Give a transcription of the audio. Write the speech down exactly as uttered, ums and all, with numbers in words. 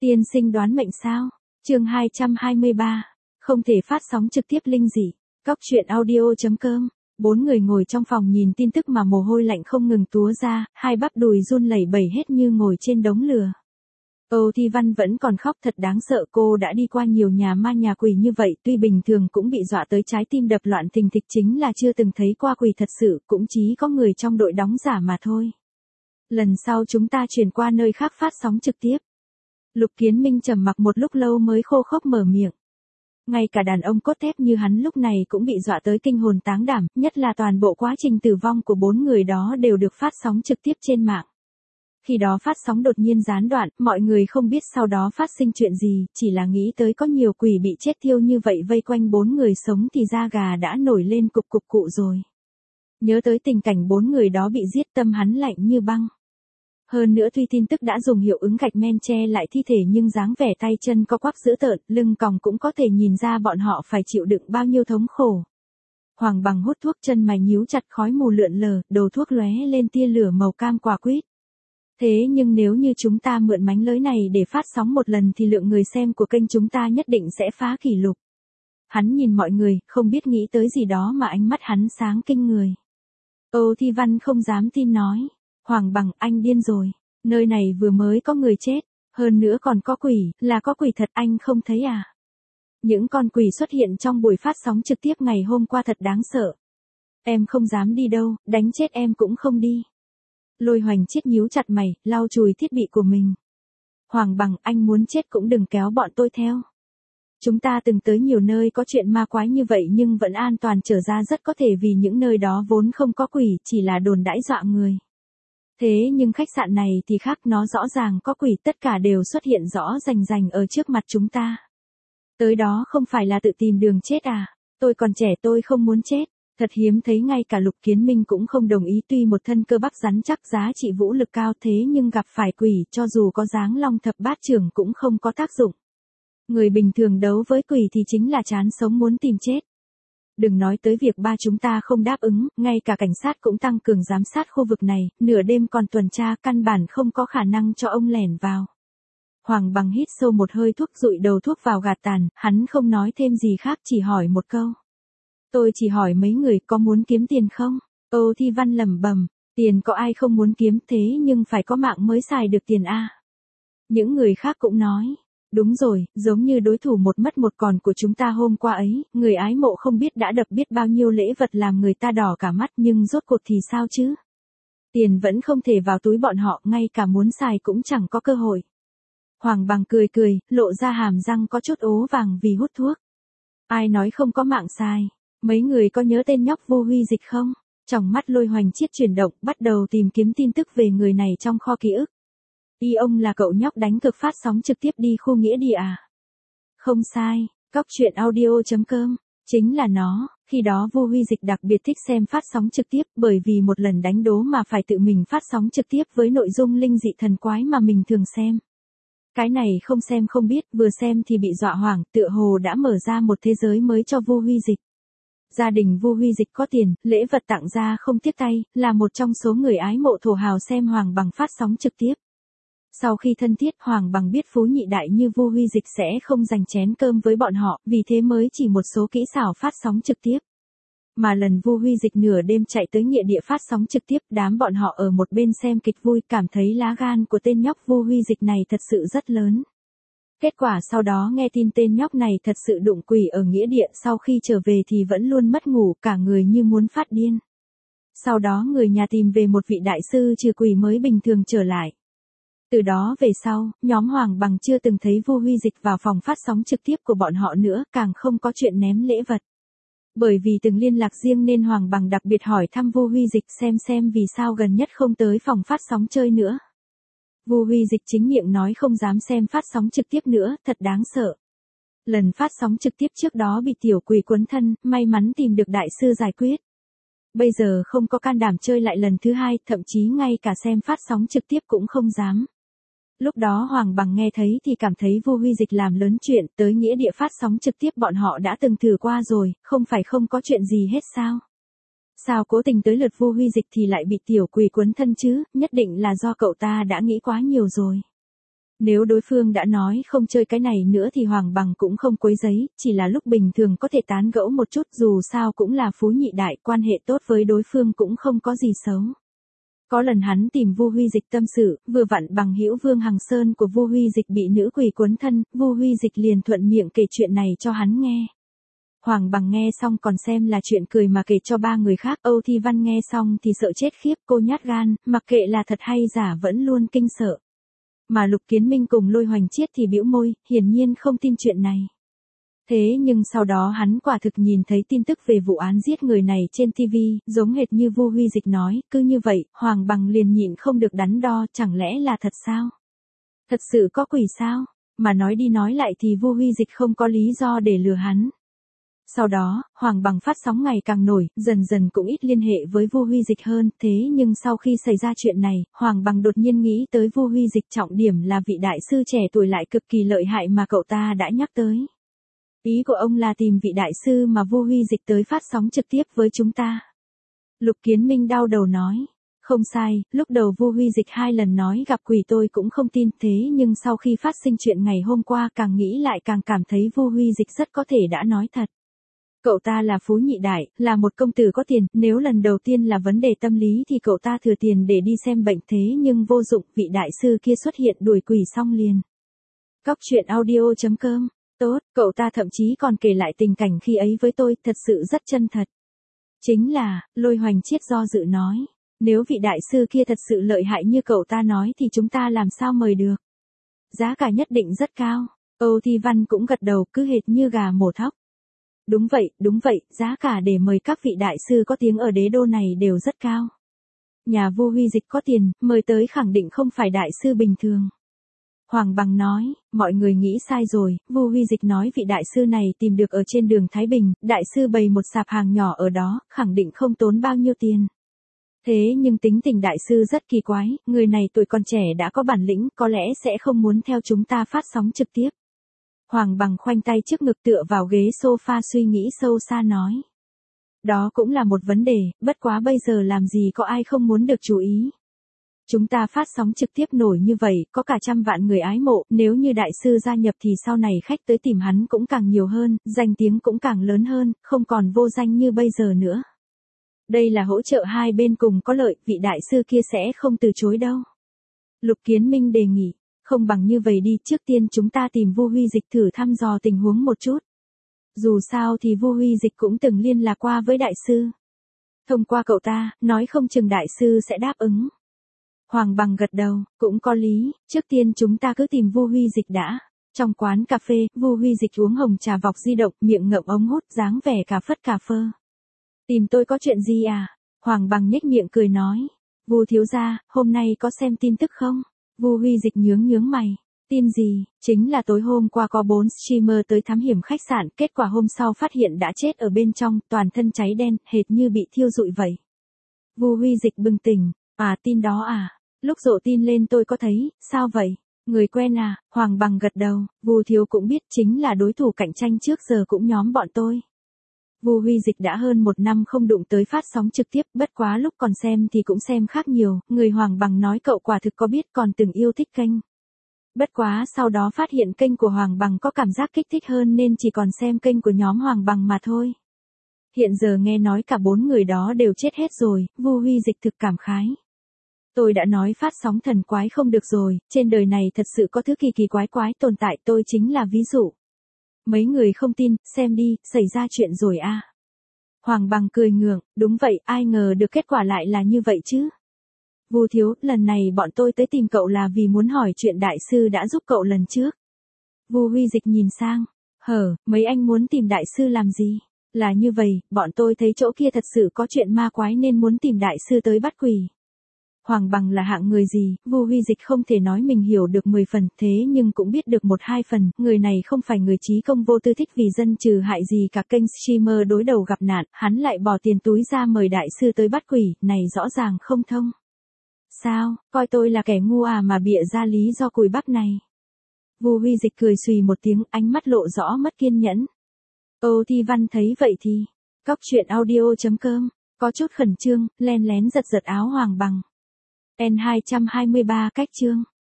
Tiên sinh đoán mệnh sao? Chương hai trăm hai mươi ba. Không thể phát sóng trực tiếp linh dị. Cóc truyện audio chấm com. Bốn người ngồi trong phòng nhìn tin tức mà mồ hôi lạnh không ngừng túa ra, hai bắp đùi run lẩy bẩy hết như ngồi trên đống lửa. Âu Thi Văn vẫn còn khóc thật đáng sợ, cô đã đi qua nhiều nhà ma nhà quỷ như vậy, tuy bình thường cũng bị dọa tới trái tim đập loạn thình thịch, chính là chưa từng thấy qua quỷ thật sự, cũng chỉ có người trong đội đóng giả mà thôi. Lần sau chúng ta chuyển qua nơi khác phát sóng trực tiếp. Lục Kiến Minh trầm mặc một lúc lâu mới khô khốc mở miệng. Ngay cả đàn ông cốt thép như hắn lúc này cũng bị dọa tới kinh hồn táng đảm, nhất là toàn bộ quá trình tử vong của bốn người đó đều được phát sóng trực tiếp trên mạng. Khi đó phát sóng đột nhiên gián đoạn, mọi người không biết sau đó phát sinh chuyện gì, chỉ là nghĩ tới có nhiều quỷ bị chết thiêu như vậy vây quanh bốn người sống thì da gà đã nổi lên cục cục cụ rồi. Nhớ tới tình cảnh bốn người đó bị giết, tâm hắn lạnh như băng. Hơn nữa tuy tin tức đã dùng hiệu ứng gạch men che lại thi thể nhưng dáng vẻ tay chân co quắp dữ tợn, lưng còng cũng có thể nhìn ra bọn họ phải chịu đựng bao nhiêu thống khổ. Hoàng Bằng hút thuốc, chân mày nhíu chặt, khói mù lượn lờ, đầu thuốc lóe lên tia lửa màu cam quả quýt. Thế nhưng nếu như chúng ta mượn mánh lới này để phát sóng một lần thì lượng người xem của kênh chúng ta nhất định sẽ phá kỷ lục. Hắn nhìn mọi người, không biết nghĩ tới gì đó mà ánh mắt hắn sáng kinh người. Âu Thi Văn không dám tin nói. Hoàng Bằng, anh điên rồi. Nơi này vừa mới có người chết. Hơn nữa còn có quỷ, là có quỷ thật, anh không thấy à? Những con quỷ xuất hiện trong buổi phát sóng trực tiếp ngày hôm qua thật đáng sợ. Em không dám đi đâu, đánh chết em cũng không đi. Lôi Hoành Chiết nhíu chặt mày, lau chùi thiết bị của mình. Hoàng Bằng, anh muốn chết cũng đừng kéo bọn tôi theo. Chúng ta từng tới nhiều nơi có chuyện ma quái như vậy nhưng vẫn an toàn trở ra, rất có thể vì những nơi đó vốn không có quỷ, chỉ là đồn đãi dọa người. Thế nhưng khách sạn này thì khác, nó rõ ràng có quỷ, tất cả đều xuất hiện rõ rành rành ở trước mặt chúng ta. Tới đó không phải là tự tìm đường chết à? Tôi còn trẻ, tôi không muốn chết. Thật hiếm thấy ngay cả Lục Kiến Minh cũng không đồng ý, tuy một thân cơ bắp rắn chắc, giá trị vũ lực cao, thế nhưng gặp phải quỷ cho dù có dáng long thập bát trưởng cũng không có tác dụng. Người bình thường đấu với quỷ thì chính là chán sống muốn tìm chết. Đừng nói tới việc ba chúng ta không đáp ứng, ngay cả cảnh sát cũng tăng cường giám sát khu vực này, nửa đêm còn tuần tra, căn bản không có khả năng cho ông lẻn vào. Hoàng Bằng hít sâu một hơi thuốc, dụi đầu thuốc vào gạt tàn, hắn không nói thêm gì khác, chỉ hỏi một câu. Tôi chỉ hỏi mấy người có muốn kiếm tiền không? Âu Thi Văn lẩm bẩm, tiền có ai không muốn kiếm, thế nhưng phải có mạng mới xài được tiền a. Những người khác cũng nói. Đúng rồi, giống như đối thủ một mất một còn của chúng ta hôm qua ấy, người ái mộ không biết đã đập biết bao nhiêu lễ vật làm người ta đỏ cả mắt, nhưng rốt cuộc thì sao chứ? Tiền vẫn không thể vào túi bọn họ, ngay cả muốn xài cũng chẳng có cơ hội. Hoàng Bằng cười cười, lộ ra hàm răng có chút ố vàng vì hút thuốc. Ai nói không có mạng xài? Mấy người có nhớ tên nhóc Vô Huy Dịch không? Tròng mắt Lôi Hoành Chiết chuyển động, bắt đầu tìm kiếm tin tức về người này trong kho ký ức. Y ông là cậu nhóc đánh cực phát sóng trực tiếp đi khu nghĩa địa à? Không sai, cóc truyện audio chấm com, chính là nó. Khi đó Vô Huy Dịch đặc biệt thích xem phát sóng trực tiếp, bởi vì một lần đánh đố mà phải tự mình phát sóng trực tiếp với nội dung linh dị thần quái mà mình thường xem. Cái này không xem không biết, vừa xem thì bị dọa hoảng, tựa hồ đã mở ra một thế giới mới cho Vô Huy Dịch. Gia đình Vô Huy Dịch có tiền, lễ vật tặng ra không tiếc tay, là một trong số người ái mộ thổ hào xem Hoàng Bằng phát sóng trực tiếp. Sau khi thân thiết, Hoàng Bằng biết phú nhị đại như Vô Huy Dịch sẽ không dành chén cơm với bọn họ, vì thế mới chỉ một số kỹ xảo phát sóng trực tiếp. Mà lần Vô Huy Dịch nửa đêm chạy tới nghĩa địa phát sóng trực tiếp, đám bọn họ ở một bên xem kịch vui, cảm thấy lá gan của tên nhóc Vô Huy Dịch này thật sự rất lớn. Kết quả sau đó nghe tin tên nhóc này thật sự đụng quỷ ở nghĩa địa, sau khi trở về thì vẫn luôn mất ngủ, cả người như muốn phát điên. Sau đó người nhà tìm về một vị đại sư trừ quỷ mới bình thường trở lại. Từ đó về sau, nhóm Hoàng Bằng chưa từng thấy Vô Huy Dịch vào phòng phát sóng trực tiếp của bọn họ nữa, càng không có chuyện ném lễ vật. Bởi vì từng liên lạc riêng nên Hoàng Bằng đặc biệt hỏi thăm Vô Huy Dịch xem xem vì sao gần nhất không tới phòng phát sóng chơi nữa. Vô Huy Dịch chính miệng nói không dám xem phát sóng trực tiếp nữa, thật đáng sợ. Lần phát sóng trực tiếp trước đó bị tiểu quỷ quấn thân, may mắn tìm được đại sư giải quyết. Bây giờ không có can đảm chơi lại lần thứ hai, thậm chí ngay cả xem phát sóng trực tiếp cũng không dám. Lúc đó Hoàng Bằng nghe thấy thì cảm thấy Vô Huy Dịch làm lớn chuyện, tới nghĩa địa phát sóng trực tiếp bọn họ đã từng thử qua rồi, không phải không có chuyện gì hết sao? Sao cố tình tới lượt Vô Huy Dịch thì lại bị tiểu quỷ quấn thân chứ, nhất định là do cậu ta đã nghĩ quá nhiều rồi. Nếu đối phương đã nói không chơi cái này nữa thì Hoàng Bằng cũng không quấy giấy, chỉ là lúc bình thường có thể tán gẫu một chút, dù sao cũng là phú nhị đại, quan hệ tốt với đối phương cũng không có gì xấu. Có lần hắn tìm Vu Huy Dịch tâm sự, vừa vặn bằng hữu Vương Hằng Sơn của Vu Huy Dịch bị nữ quỷ cuốn thân, Vu Huy Dịch liền thuận miệng kể chuyện này cho hắn nghe. Hoàng Bằng nghe xong còn xem là chuyện cười mà kể cho ba người khác, Âu Thi Văn nghe xong thì sợ chết khiếp, cô nhát gan, mặc kệ là thật hay giả vẫn luôn kinh sợ. Mà Lục Kiến Minh cùng Lôi Hoành Chiết thì bĩu môi, hiển nhiên không tin chuyện này. Thế nhưng sau đó hắn quả thực nhìn thấy tin tức về vụ án giết người này trên ti vi, giống hệt như Vu Huy Dịch nói, cứ như vậy, Hoàng Bằng liền nhịn không được đắn đo, chẳng lẽ là thật sao? Thật sự có quỷ sao? Mà nói đi nói lại thì Vu Huy Dịch không có lý do để lừa hắn. Sau đó, Hoàng Bằng phát sóng ngày càng nổi, dần dần cũng ít liên hệ với Vu Huy Dịch hơn, thế nhưng sau khi xảy ra chuyện này, Hoàng Bằng đột nhiên nghĩ tới Vu Huy Dịch, trọng điểm là vị đại sư trẻ tuổi lại cực kỳ lợi hại mà cậu ta đã nhắc tới. Ý của ông là tìm vị đại sư mà Vu Huy Dịch tới phát sóng trực tiếp với chúng ta. Lục Kiến Minh đau đầu nói. Không sai, lúc đầu Vu Huy Dịch hai lần nói gặp quỷ tôi cũng không tin, thế nhưng sau khi phát sinh chuyện ngày hôm qua càng nghĩ lại càng cảm thấy Vu Huy Dịch rất có thể đã nói thật. Cậu ta là phú nhị đại, là một công tử có tiền, nếu lần đầu tiên là vấn đề tâm lý thì cậu ta thừa tiền để đi xem bệnh, thế nhưng vô dụng, vị đại sư kia xuất hiện đuổi quỷ xong liền. Cóc truyện audio chấm com. Tốt, cậu ta thậm chí còn kể lại tình cảnh khi ấy với tôi, thật sự rất chân thật. Chính là, Lôi Hoành Chiết do dự nói, nếu vị đại sư kia thật sự lợi hại như cậu ta nói thì chúng ta làm sao mời được. Giá cả nhất định rất cao. Âu Thi Văn cũng gật đầu, cứ hệt như gà mổ thóc. Đúng vậy, đúng vậy, giá cả để mời các vị đại sư có tiếng ở đế đô này đều rất cao. Nhà Vu Huy Dịch có tiền, mời tới khẳng định không phải đại sư bình thường. Hoàng Bằng nói, mọi người nghĩ sai rồi, Vu Huy Dịch nói vị đại sư này tìm được ở trên đường Thái Bình, đại sư bày một sạp hàng nhỏ ở đó, khẳng định không tốn bao nhiêu tiền. Thế nhưng tính tình đại sư rất kỳ quái, người này tuổi còn trẻ đã có bản lĩnh, có lẽ sẽ không muốn theo chúng ta phát sóng trực tiếp. Hoàng Bằng khoanh tay trước ngực tựa vào ghế sofa suy nghĩ sâu xa nói. Đó cũng là một vấn đề, bất quá bây giờ làm gì có ai không muốn được chú ý. Chúng ta phát sóng trực tiếp nổi như vậy, có cả trăm vạn người ái mộ, nếu như đại sư gia nhập thì sau này khách tới tìm hắn cũng càng nhiều hơn, danh tiếng cũng càng lớn hơn, không còn vô danh như bây giờ nữa. Đây là hỗ trợ hai bên cùng có lợi, vị đại sư kia sẽ không từ chối đâu. Lục Kiến Minh đề nghị, không bằng như vậy đi, trước tiên chúng ta tìm Vu Huy Dịch thử thăm dò tình huống một chút. Dù sao thì Vu Huy Dịch cũng từng liên lạc qua với đại sư. Thông qua cậu ta, nói không chừng đại sư sẽ đáp ứng. Hoàng Bằng gật đầu, cũng có lý, trước tiên chúng ta cứ tìm Vu Huy Dịch đã. Trong quán cà phê, Vu Huy Dịch uống hồng trà vọc di động, miệng ngậm ống hút, dáng vẻ cà phất cà phơ. Tìm tôi có chuyện gì à? Hoàng Bằng nhếch miệng cười nói. Vu thiếu gia, hôm nay có xem tin tức không? Vu Huy Dịch nhướng nhướng mày. Tin gì? Chính là tối hôm qua có bốn streamer tới thám hiểm khách sạn, kết quả hôm sau phát hiện đã chết ở bên trong, toàn thân cháy đen, hệt như bị thiêu rụi vậy. Vu Huy Dịch bừng tỉnh. À, tin đó à? Lúc rộ tin lên tôi có thấy, sao vậy? Người quen à? Hoàng Bằng gật đầu, Vu thiếu cũng biết chính là đối thủ cạnh tranh trước giờ cũng nhóm bọn tôi. Vu Huy Dịch đã hơn một năm không đụng tới phát sóng trực tiếp, bất quá lúc còn xem thì cũng xem khác nhiều, người Hoàng Bằng nói cậu quả thực có biết còn từng yêu thích kênh. Bất quá sau đó phát hiện kênh của Hoàng Bằng có cảm giác kích thích hơn nên chỉ còn xem kênh của nhóm Hoàng Bằng mà thôi. Hiện giờ nghe nói cả bốn người đó đều chết hết rồi, Vu Huy Dịch thực cảm khái. Tôi đã nói phát sóng thần quái không được rồi, trên đời này thật sự có thứ kỳ kỳ quái quái tồn tại, tôi chính là ví dụ. Mấy người không tin, xem đi, xảy ra chuyện rồi à. Hoàng Bằng cười ngượng, đúng vậy, ai ngờ được kết quả lại là như vậy chứ. Vu thiếu, lần này bọn tôi tới tìm cậu là vì muốn hỏi chuyện đại sư đã giúp cậu lần trước. Vu Huy Dịch nhìn sang, hở, mấy anh muốn tìm đại sư làm gì? Là như vậy, bọn tôi thấy chỗ kia thật sự có chuyện ma quái nên muốn tìm đại sư tới bắt quỷ. Hoàng Bằng là hạng người gì, Vu Huy Dịch không thể nói mình hiểu được mười phần, thế nhưng cũng biết được một hai phần, người này không phải người trí công vô tư thích vì dân trừ hại gì cả, kênh streamer đối đầu gặp nạn, hắn lại bỏ tiền túi ra mời đại sư tới bắt quỷ, này rõ ràng không thông. Sao, coi tôi là kẻ ngu à mà bịa ra lý do cùi bắp này. Vu Huy Dịch cười xùy một tiếng, ánh mắt lộ rõ mất kiên nhẫn. Âu Thi Văn thấy vậy thì, cóc truyện audio chấm com, có chút khẩn trương, len lén giật giật áo Hoàng Bằng. N hai trăm hai mươi ba cách chương